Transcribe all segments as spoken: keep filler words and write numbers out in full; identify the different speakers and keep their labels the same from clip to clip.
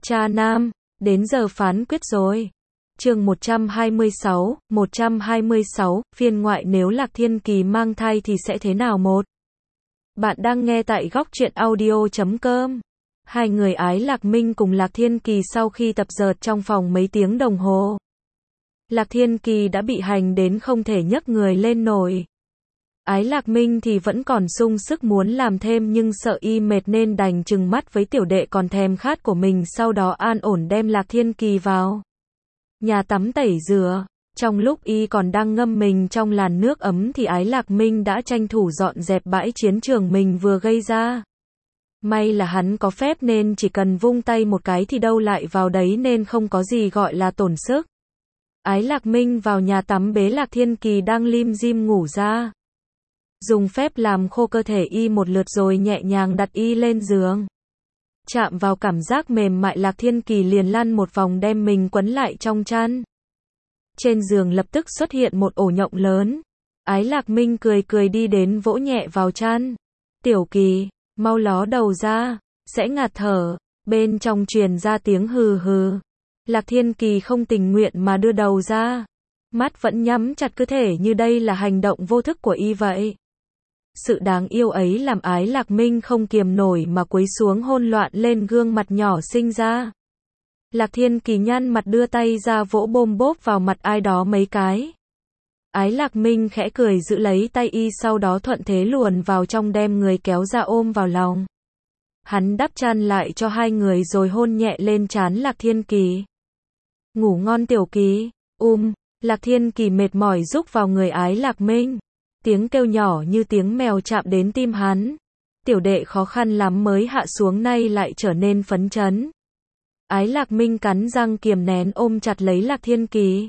Speaker 1: Cha nam, đến giờ phán quyết rồi. Chương một trăm hai mươi sáu, một trăm hai mươi sáu, phiên ngoại nếu Lạc Thiên Kỳ mang thai thì sẽ thế nào một? Bạn đang nghe tại góc truyện audio chấm com. Hai người Ái Lạc Minh cùng Lạc Thiên Kỳ sau khi tập dượt trong phòng mấy tiếng đồng hồ. Lạc Thiên Kỳ đã bị hành đến không thể nhấc người lên nổi. Ái Lạc Minh thì vẫn còn sung sức muốn làm thêm nhưng sợ y mệt nên đành trừng mắt với tiểu đệ còn thèm khát của mình, sau đó an ổn đem Lạc Thiên Kỳ vào nhà tắm tẩy rửa. Trong lúc y còn đang ngâm mình trong làn nước ấm thì Ái Lạc Minh đã tranh thủ dọn dẹp bãi chiến trường mình vừa gây ra. May là hắn có phép nên chỉ cần vung tay một cái thì đâu lại vào đấy nên không có gì gọi là tổn sức. Ái Lạc Minh vào nhà tắm bế Lạc Thiên Kỳ đang lim dim ngủ ra. Dùng phép làm khô cơ thể y một lượt rồi nhẹ nhàng đặt y lên giường. Chạm vào cảm giác mềm mại, Lạc Thiên Kỳ liền lăn một vòng đem mình quấn lại trong chăn. Trên giường lập tức xuất hiện một ổ nhộng lớn. Ái Lạc Minh cười cười đi đến vỗ nhẹ vào chăn. Tiểu Kỳ, mau ló đầu ra, sẽ ngạt thở. Bên trong truyền ra tiếng hừ hừ. Lạc Thiên Kỳ không tình nguyện mà đưa đầu ra. Mắt vẫn nhắm chặt, cứ thể như đây là hành động vô thức của y vậy. Sự đáng yêu ấy làm Ái Lạc Minh không kiềm nổi mà cúi xuống hôn loạn lên gương mặt nhỏ xinh ra. Lạc Thiên Kỳ nhăn mặt đưa tay ra vỗ bôm bốp vào mặt ai đó mấy cái. Ái Lạc Minh khẽ cười giữ lấy tay y, sau đó thuận thế luồn vào trong đem người kéo ra ôm vào lòng. Hắn đắp chăn lại cho hai người rồi hôn nhẹ lên trán Lạc Thiên Kỳ. Ngủ ngon Tiểu Kỳ. Um, Lạc Thiên Kỳ mệt mỏi rúc vào người Ái Lạc Minh. Tiếng kêu nhỏ như tiếng mèo chạm đến tim hắn. Tiểu đệ khó khăn lắm mới hạ xuống nay lại trở nên phấn chấn. Ái Lạc Minh cắn răng kiềm nén ôm chặt lấy Lạc Thiên Kỳ.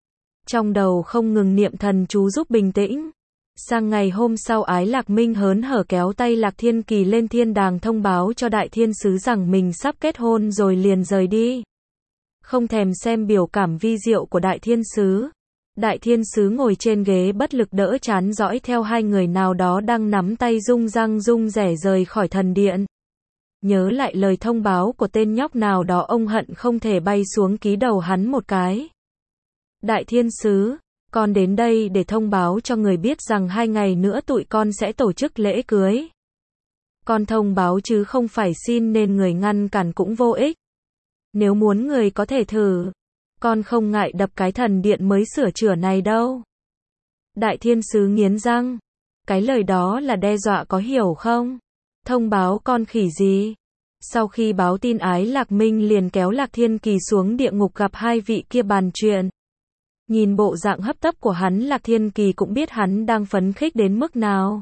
Speaker 1: Trong đầu không ngừng niệm thần chú giúp bình tĩnh. Sang ngày hôm sau, Ái Lạc Minh hớn hở kéo tay Lạc Thiên Kỳ lên thiên đàng thông báo cho Đại Thiên Sứ rằng mình sắp kết hôn rồi liền rời đi. Không thèm xem biểu cảm vi diệu của Đại Thiên Sứ. Đại Thiên Sứ ngồi trên ghế bất lực đỡ chán dõi theo hai người nào đó đang nắm tay rung răng rung rẻ rời khỏi thần điện. Nhớ lại lời thông báo của tên nhóc nào đó, ông hận không thể bay xuống ký đầu hắn một cái. Đại Thiên Sứ, con đến đây để thông báo cho người biết rằng hai ngày nữa tụi con sẽ tổ chức lễ cưới. Con thông báo chứ không phải xin nên người ngăn cản cũng vô ích. Nếu muốn người có thể thử. Con không ngại đập cái thần điện mới sửa chữa này đâu. Đại Thiên Sứ nghiến răng. Cái lời đó là đe dọa có hiểu không? Thông báo con khỉ gì? Sau khi báo tin, Ái Lạc Minh liền kéo Lạc Thiên Kỳ xuống địa ngục gặp hai vị kia bàn chuyện. Nhìn bộ dạng hấp tấp của hắn, Lạc Thiên Kỳ cũng biết hắn đang phấn khích đến mức nào.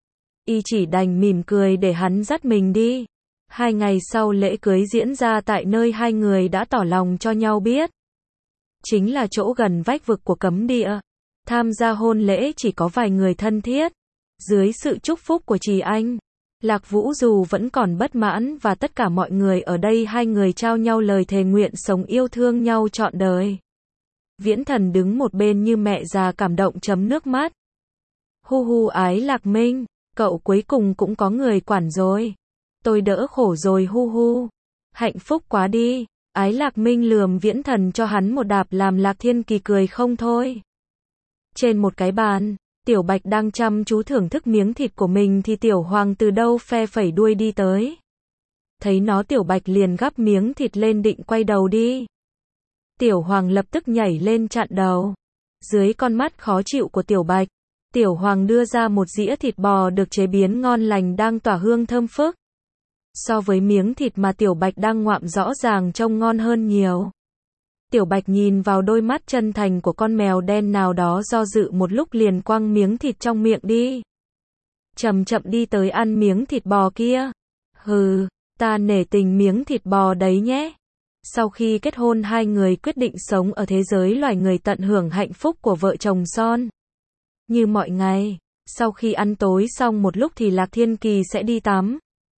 Speaker 1: Y chỉ đành mỉm cười để hắn dắt mình đi. Hai ngày sau lễ cưới diễn ra tại nơi hai người đã tỏ lòng cho nhau biết. Chính là chỗ gần vách vực của cấm địa. Tham gia hôn lễ chỉ có vài người thân thiết. Dưới sự chúc phúc của Trì Anh, Lạc Vũ dù vẫn còn bất mãn và tất cả mọi người ở đây, hai người trao nhau lời thề nguyện sống yêu thương nhau trọn đời. Viễn Thần đứng một bên như mẹ già cảm động chấm nước mắt. Hu hu Ái Lạc Minh, cậu cuối cùng cũng có người quản rồi. Tôi đỡ khổ rồi hu hu. Hạnh phúc quá đi. Ái Lạc Minh lườm Viễn Thần cho hắn một đạp làm Lạc Thiên Kỳ cười không thôi. Trên một cái bàn, Tiểu Bạch đang chăm chú thưởng thức miếng thịt của mình thì Tiểu Hoàng từ đâu phe phẩy đuôi đi tới. Thấy nó, Tiểu Bạch liền gắp miếng thịt lên định quay đầu đi. Tiểu Hoàng lập tức nhảy lên chặn đầu. Dưới con mắt khó chịu của Tiểu Bạch, Tiểu Hoàng đưa ra một dĩa thịt bò được chế biến ngon lành đang tỏa hương thơm phức. So với miếng thịt mà Tiểu Bạch đang ngoạm rõ ràng trông ngon hơn nhiều. Tiểu Bạch nhìn vào đôi mắt chân thành của con mèo đen nào đó, do dự một lúc liền quăng miếng thịt trong miệng đi. Chậm chậm đi tới ăn miếng thịt bò kia. Hừ, ta nể tình miếng thịt bò đấy nhé. Sau khi kết hôn, hai người quyết định sống ở thế giới loài người, tận hưởng hạnh phúc của vợ chồng son. Như mọi ngày, sau khi ăn tối xong một lúc thì Lạc Thiên Kỳ sẽ đi tắm.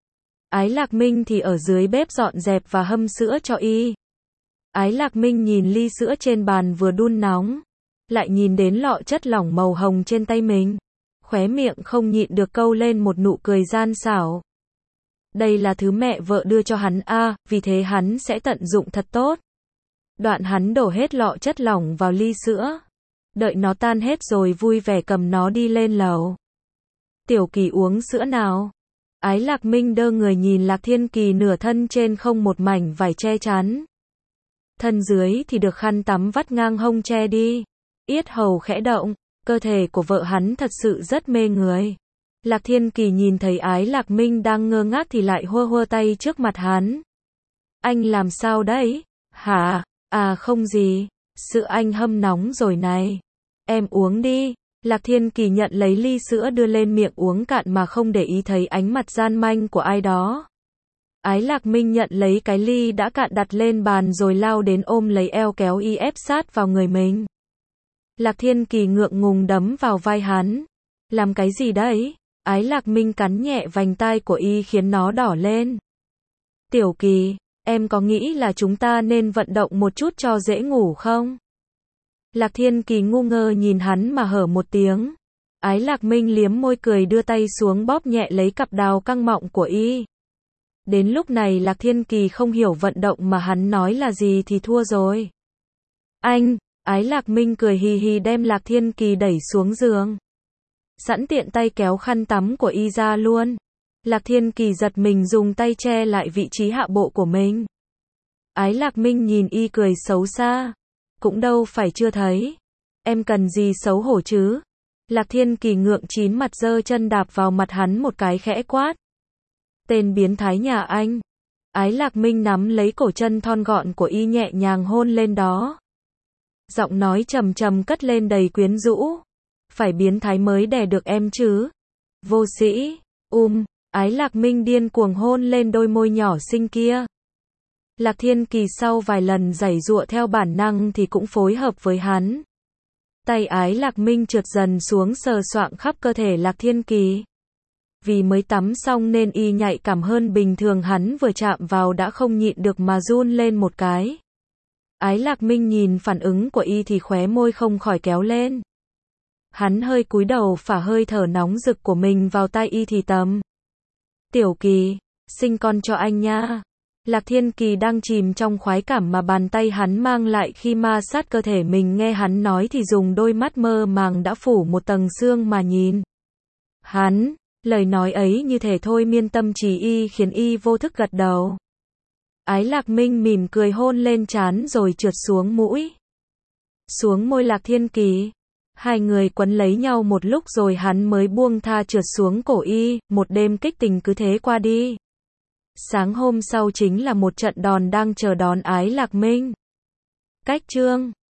Speaker 1: Ái Lạc Minh thì ở dưới bếp dọn dẹp và hâm sữa cho y. Ái Lạc Minh nhìn ly sữa trên bàn vừa đun nóng, lại nhìn đến lọ chất lỏng màu hồng trên tay mình, khóe miệng không nhịn được câu lên một nụ cười gian xảo. Đây là thứ mẹ vợ đưa cho hắn a, vì thế hắn sẽ tận dụng thật tốt. Đoạn hắn đổ hết lọ chất lỏng vào ly sữa. Đợi nó tan hết rồi vui vẻ cầm nó đi lên lầu. Tiểu Kỳ uống sữa nào? Ái Lạc Minh đơ người nhìn Lạc Thiên Kỳ nửa thân trên không một mảnh vải che chắn. Thân dưới thì được khăn tắm vắt ngang hông che đi. Yết hầu khẽ động, cơ thể của vợ hắn thật sự rất mê người. Lạc Thiên Kỳ nhìn thấy Ái Lạc Minh đang ngơ ngác thì lại hua hua tay trước mặt hắn. Anh làm sao đấy? Hả? À không gì, sữa anh hâm nóng rồi này. Em uống đi. Lạc Thiên Kỳ nhận lấy ly sữa đưa lên miệng uống cạn mà không để ý thấy ánh mặt gian manh của ai đó. Ái Lạc Minh nhận lấy cái ly đã cạn đặt lên bàn rồi lao đến ôm lấy eo kéo y ép sát vào người mình. Lạc Thiên Kỳ ngượng ngùng đấm vào vai hắn. Làm cái gì đấy? Ái Lạc Minh cắn nhẹ vành tai của y khiến nó đỏ lên. Tiểu Kỳ, em có nghĩ là chúng ta nên vận động một chút cho dễ ngủ không? Lạc Thiên Kỳ ngu ngơ nhìn hắn mà hở một tiếng. Ái Lạc Minh liếm môi cười đưa tay xuống bóp nhẹ lấy cặp đào căng mọng của y. Đến lúc này Lạc Thiên Kỳ không hiểu vận động mà hắn nói là gì thì thua rồi. Anh, Ái Lạc Minh cười hì hì đem Lạc Thiên Kỳ đẩy xuống giường. Sẵn tiện tay kéo khăn tắm của y ra luôn. Lạc Thiên Kỳ giật mình dùng tay che lại vị trí hạ bộ của mình. Ái Lạc Minh nhìn y cười xấu xa. Cũng đâu phải chưa thấy. Em cần gì xấu hổ chứ? Lạc Thiên Kỳ ngượng chín mặt giơ chân đạp vào mặt hắn một cái khẽ quát. Tên biến thái nhà anh. Ái Lạc Minh nắm lấy cổ chân thon gọn của y nhẹ nhàng hôn lên đó. Giọng nói trầm trầm cất lên đầy quyến rũ. Phải biến thái mới đè được em chứ? Vô sĩ, um, Ái Lạc Minh điên cuồng hôn lên đôi môi nhỏ xinh kia. Lạc Thiên Kỳ sau vài lần giãy giụa theo bản năng thì cũng phối hợp với hắn. Tay Ái Lạc Minh trượt dần xuống sờ soạng khắp cơ thể Lạc Thiên Kỳ. Vì mới tắm xong nên y nhạy cảm hơn bình thường, hắn vừa chạm vào đã không nhịn được mà run lên một cái. Ái Lạc Minh nhìn phản ứng của y thì khóe môi không khỏi kéo lên. Hắn hơi cúi đầu phả hơi thở nóng rực của mình vào tai y thì tầm. Tiểu Kỳ, sinh con cho anh nha. Lạc Thiên Kỳ đang chìm trong khoái cảm mà bàn tay hắn mang lại khi ma sát cơ thể mình, nghe hắn nói thì dùng đôi mắt mơ màng đã phủ một tầng sương mà nhìn. Hắn, lời nói ấy như thể thôi miên tâm trí y khiến y vô thức gật đầu. Ái Lạc Minh mỉm cười hôn lên trán rồi trượt xuống mũi. Xuống môi Lạc Thiên Kỳ. Hai người quấn lấy nhau một lúc rồi hắn mới buông tha trượt xuống cổ y, một đêm kích tình cứ thế qua đi. Sáng hôm sau chính là một trận đòn đang chờ đón Ái Lạc Minh. Cách chương